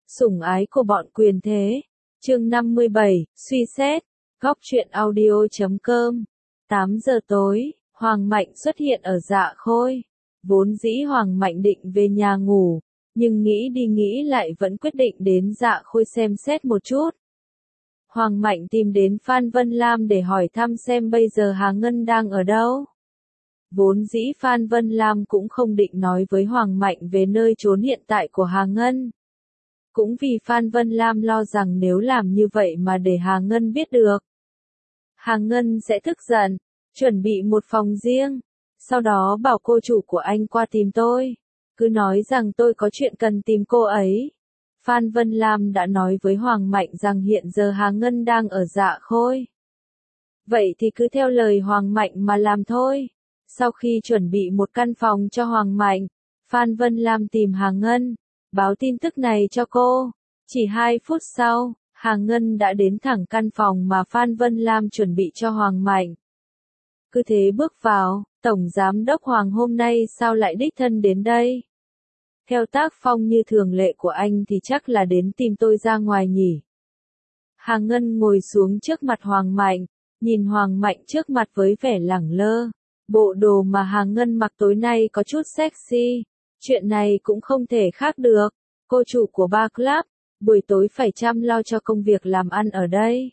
Sủng ái của bọn quyền thế. Chương 57, suy xét. Góc truyện audio.com. 8 giờ tối, Hoàng Mạnh xuất hiện ở Dạ Khôi. Vốn dĩ Hoàng Mạnh định về nhà ngủ, nhưng nghĩ đi nghĩ lại vẫn quyết định đến Dạ Khôi xem xét một chút. Hoàng Mạnh tìm đến Phan Vân Lam để hỏi thăm xem bây giờ Hà Ngân đang ở đâu. Vốn dĩ Phan Vân Lam cũng không định nói với Hoàng Mạnh về nơi trốn hiện tại của Hà Ngân. Cũng vì Phan Vân Lam lo rằng nếu làm như vậy mà để Hà Ngân biết được, Hà Ngân sẽ tức giận, chuẩn bị một phòng riêng, sau đó bảo cô chủ của anh qua tìm tôi, cứ nói rằng tôi có chuyện cần tìm cô ấy. Phan Vân Lam đã nói với Hoàng Mạnh rằng hiện giờ Hà Ngân đang ở Dạ Khôi. Vậy thì cứ theo lời Hoàng Mạnh mà làm thôi. Sau khi chuẩn bị một căn phòng cho Hoàng Mạnh, Phan Vân Lam tìm Hà Ngân, báo tin tức này cho cô. Chỉ 2 phút sau, Hà Ngân đã đến thẳng căn phòng mà Phan Vân Lam chuẩn bị cho Hoàng Mạnh. Cứ thế bước vào, Tổng Giám đốc Hoàng hôm nay sao lại đích thân đến đây? Theo tác phong như thường lệ của anh thì chắc là đến tìm tôi ra ngoài nhỉ. Hà Ngân ngồi xuống trước mặt Hoàng Mạnh, nhìn Hoàng Mạnh trước mặt với vẻ lẳng lơ. Bộ đồ mà Hà Ngân mặc tối nay có chút sexy. Chuyện này cũng không thể khác được. Cô chủ của bar club, buổi tối phải chăm lo cho công việc làm ăn ở đây.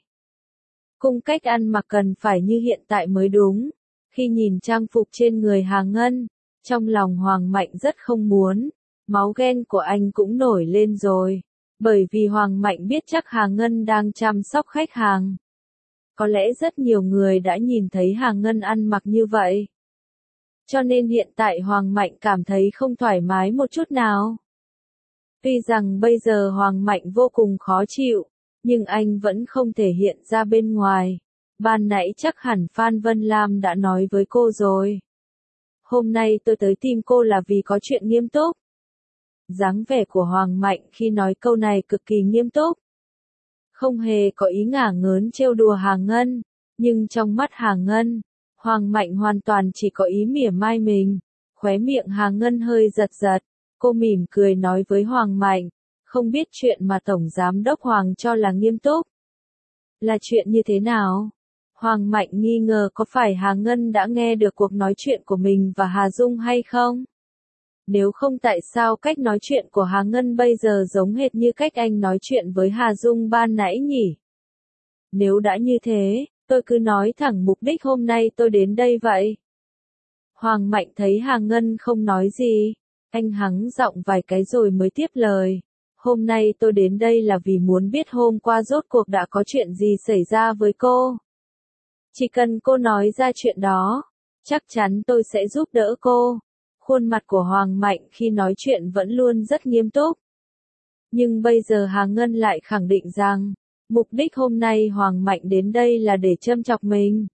Cung cách ăn mặc cần phải như hiện tại mới đúng. Khi nhìn trang phục trên người Hà Ngân, trong lòng Hoàng Mạnh rất không muốn. Máu ghen của anh cũng nổi lên rồi. Bởi vì Hoàng Mạnh biết chắc Hà Ngân đang chăm sóc khách hàng. Có lẽ rất nhiều người đã nhìn thấy Hà Ngân ăn mặc như vậy. Cho nên hiện tại Hoàng Mạnh cảm thấy không thoải mái một chút nào. Tuy rằng bây giờ Hoàng Mạnh vô cùng khó chịu, nhưng anh vẫn không thể hiện ra bên ngoài. Ban nãy chắc hẳn Phan Vân Lam đã nói với cô rồi. Hôm nay tôi tới tìm cô là vì có chuyện nghiêm túc. Dáng vẻ của Hoàng Mạnh khi nói câu này cực kỳ nghiêm túc. Không hề có ý ngả ngớn trêu đùa Hà Ngân, nhưng trong mắt Hà Ngân, Hoàng Mạnh hoàn toàn chỉ có ý mỉa mai mình. Khóe miệng Hà Ngân hơi giật giật, cô mỉm cười nói với Hoàng Mạnh, không biết chuyện mà Tổng Giám đốc Hoàng cho là nghiêm túc. Là chuyện như thế nào? Hoàng Mạnh nghi ngờ có phải Hà Ngân đã nghe được cuộc nói chuyện của mình và Hà Dung hay không? Nếu không tại sao cách nói chuyện của Hà Ngân bây giờ giống hệt như cách anh nói chuyện với Hà Dung ban nãy nhỉ? Nếu đã như thế, tôi cứ nói thẳng mục đích hôm nay tôi đến đây vậy. Hoàng Mạnh thấy Hà Ngân không nói gì, anh hắng giọng vài cái rồi mới tiếp lời. Hôm nay tôi đến đây là vì muốn biết hôm qua rốt cuộc đã có chuyện gì xảy ra với cô. Chỉ cần cô nói ra chuyện đó, chắc chắn tôi sẽ giúp đỡ cô. Khuôn mặt của Hoàng Mạnh khi nói chuyện vẫn luôn rất nghiêm túc. Nhưng bây giờ Hà Ngân lại khẳng định rằng, mục đích hôm nay Hoàng Mạnh đến đây là để châm chọc mình.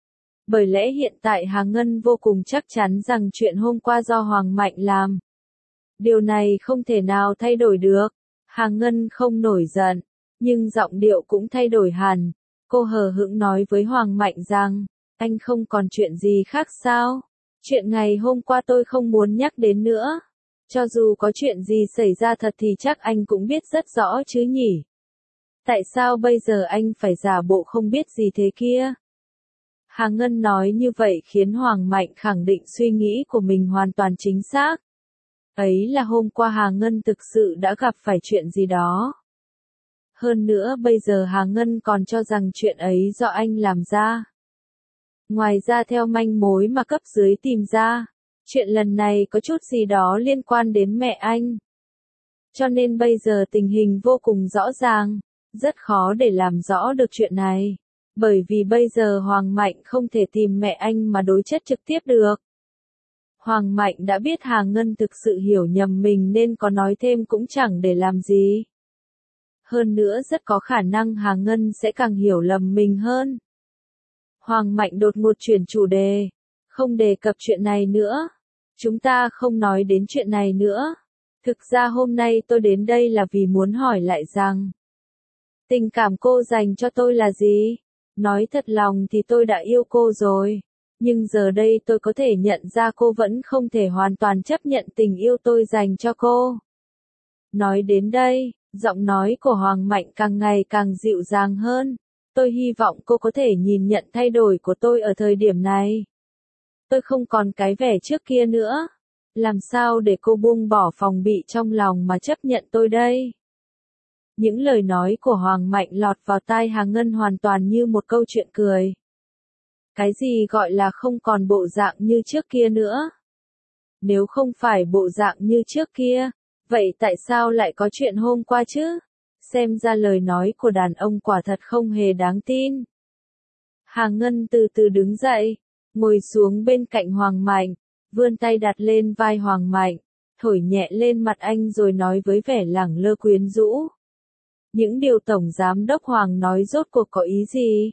Bởi lẽ hiện tại Hà Ngân vô cùng chắc chắn rằng chuyện hôm qua do Hoàng Mạnh làm. Điều này không thể nào thay đổi được. Hà Ngân không nổi giận, nhưng giọng điệu cũng thay đổi hẳn. Cô hờ hững nói với Hoàng Mạnh rằng, anh không còn chuyện gì khác sao? Chuyện ngày hôm qua tôi không muốn nhắc đến nữa. Cho dù có chuyện gì xảy ra thật thì chắc anh cũng biết rất rõ chứ nhỉ? Tại sao bây giờ anh phải giả bộ không biết gì thế kia? Hà Ngân nói như vậy khiến Hoàng Mạnh khẳng định suy nghĩ của mình hoàn toàn chính xác. Ấy là hôm qua Hà Ngân thực sự đã gặp phải chuyện gì đó. Hơn nữa bây giờ Hà Ngân còn cho rằng chuyện ấy do anh làm ra. Ngoài ra theo manh mối mà cấp dưới tìm ra, chuyện lần này có chút gì đó liên quan đến mẹ anh. Cho nên bây giờ tình hình vô cùng rõ ràng, rất khó để làm rõ được chuyện này. Bởi vì bây giờ Hoàng Mạnh không thể tìm mẹ anh mà đối chất trực tiếp được. Hoàng Mạnh đã biết Hà Ngân thực sự hiểu nhầm mình nên có nói thêm cũng chẳng để làm gì. Hơn nữa rất có khả năng Hà Ngân sẽ càng hiểu lầm mình hơn. Hoàng Mạnh đột ngột chuyển chủ đề, không đề cập chuyện này nữa. Chúng ta không nói đến chuyện này nữa. Thực ra hôm nay tôi đến đây là vì muốn hỏi lại rằng, tình cảm cô dành cho tôi là gì? Nói thật lòng thì tôi đã yêu cô rồi. Nhưng giờ đây tôi có thể nhận ra cô vẫn không thể hoàn toàn chấp nhận tình yêu tôi dành cho cô. Nói đến đây, Giọng nói của Hoàng Mạnh càng ngày càng dịu dàng hơn. Tôi hy vọng cô có thể nhìn nhận thay đổi của tôi ở thời điểm này. Tôi không còn cái vẻ trước kia nữa. Làm sao để cô buông bỏ phòng bị trong lòng mà chấp nhận tôi đây? Những lời nói của Hoàng Mạnh lọt vào tai Hà Ngân hoàn toàn như một câu chuyện cười. Cái gì gọi là không còn bộ dạng như trước kia nữa? Nếu không phải bộ dạng như trước kia, vậy tại sao lại có chuyện hôm qua chứ? Xem ra lời nói của đàn ông quả thật không hề đáng tin. Hà Ngân từ từ đứng dậy, ngồi xuống bên cạnh Hoàng Mạnh, vươn tay đặt lên vai Hoàng Mạnh, thổi nhẹ lên mặt anh rồi nói với vẻ lẳng lơ quyến rũ. Những điều Tổng Giám đốc Hoàng nói rốt cuộc có ý gì?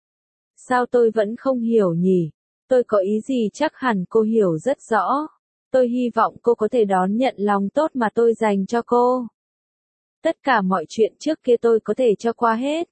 Sao tôi vẫn không hiểu nhỉ? Tôi có ý gì chắc hẳn cô hiểu rất rõ. Tôi hy vọng cô có thể đón nhận lòng tốt mà tôi dành cho cô. Tất cả mọi chuyện trước kia tôi có thể cho qua hết.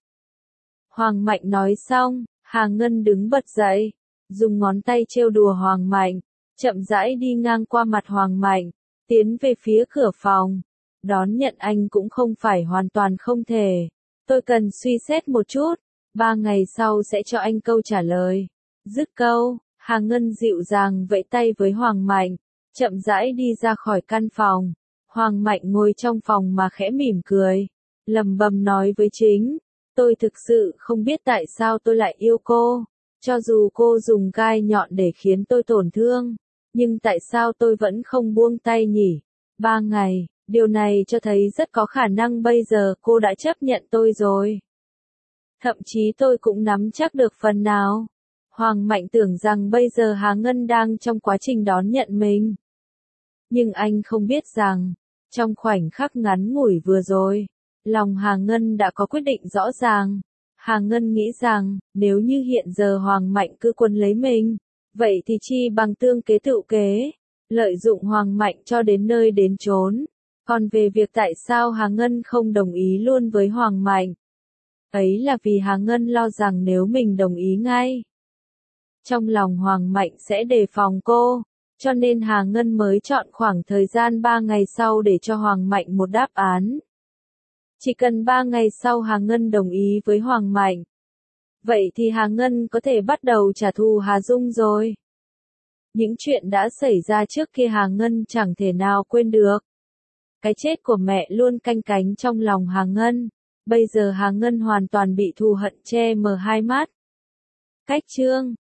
Hoàng Mạnh nói xong, Hà Ngân đứng bật dậy, dùng ngón tay trêu đùa Hoàng Mạnh, chậm rãi đi ngang qua mặt Hoàng Mạnh, tiến về phía cửa phòng. Đón nhận anh cũng không phải hoàn toàn không thể. Tôi cần suy xét một chút, 3 ngày sau sẽ cho anh câu trả lời. Dứt câu, Hà Ngân dịu dàng vẫy tay với Hoàng Mạnh, chậm rãi đi ra khỏi căn phòng. Hoàng Mạnh ngồi trong phòng mà khẽ mỉm cười, lẩm bẩm nói với chính, tôi thực sự không biết tại sao tôi lại yêu cô, cho dù cô dùng gai nhọn để khiến tôi tổn thương, nhưng tại sao tôi vẫn không buông tay nhỉ? 3 ngày, điều này cho thấy rất có khả năng bây giờ cô đã chấp nhận tôi rồi. Thậm chí tôi cũng nắm chắc được phần nào. Hoàng Mạnh tưởng rằng bây giờ Hà Ngân đang trong quá trình đón nhận mình. Nhưng anh không biết rằng, trong khoảnh khắc ngắn ngủi vừa rồi, lòng Hà Ngân đã có quyết định rõ ràng. Hà Ngân nghĩ rằng, nếu như hiện giờ Hoàng Mạnh cứ quân lấy mình, vậy thì chi bằng tương kế tựu kế, lợi dụng Hoàng Mạnh cho đến nơi đến chốn. Còn về việc tại sao Hà Ngân không đồng ý luôn với Hoàng Mạnh, ấy là vì Hà Ngân lo rằng nếu mình đồng ý ngay, trong lòng Hoàng Mạnh sẽ đề phòng cô, cho nên Hà Ngân mới chọn khoảng thời gian 3 ngày sau để cho Hoàng Mạnh một đáp án. Chỉ cần 3 ngày sau Hà Ngân đồng ý với Hoàng Mạnh, vậy thì Hà Ngân có thể bắt đầu trả thù Hà Dung rồi. Những chuyện đã xảy ra trước kia Hà Ngân chẳng thể nào quên được. Cái chết của mẹ luôn canh cánh trong lòng Hà Ngân. Bây giờ Hà Ngân hoàn toàn bị thù hận che mờ hai mắt. Cách chương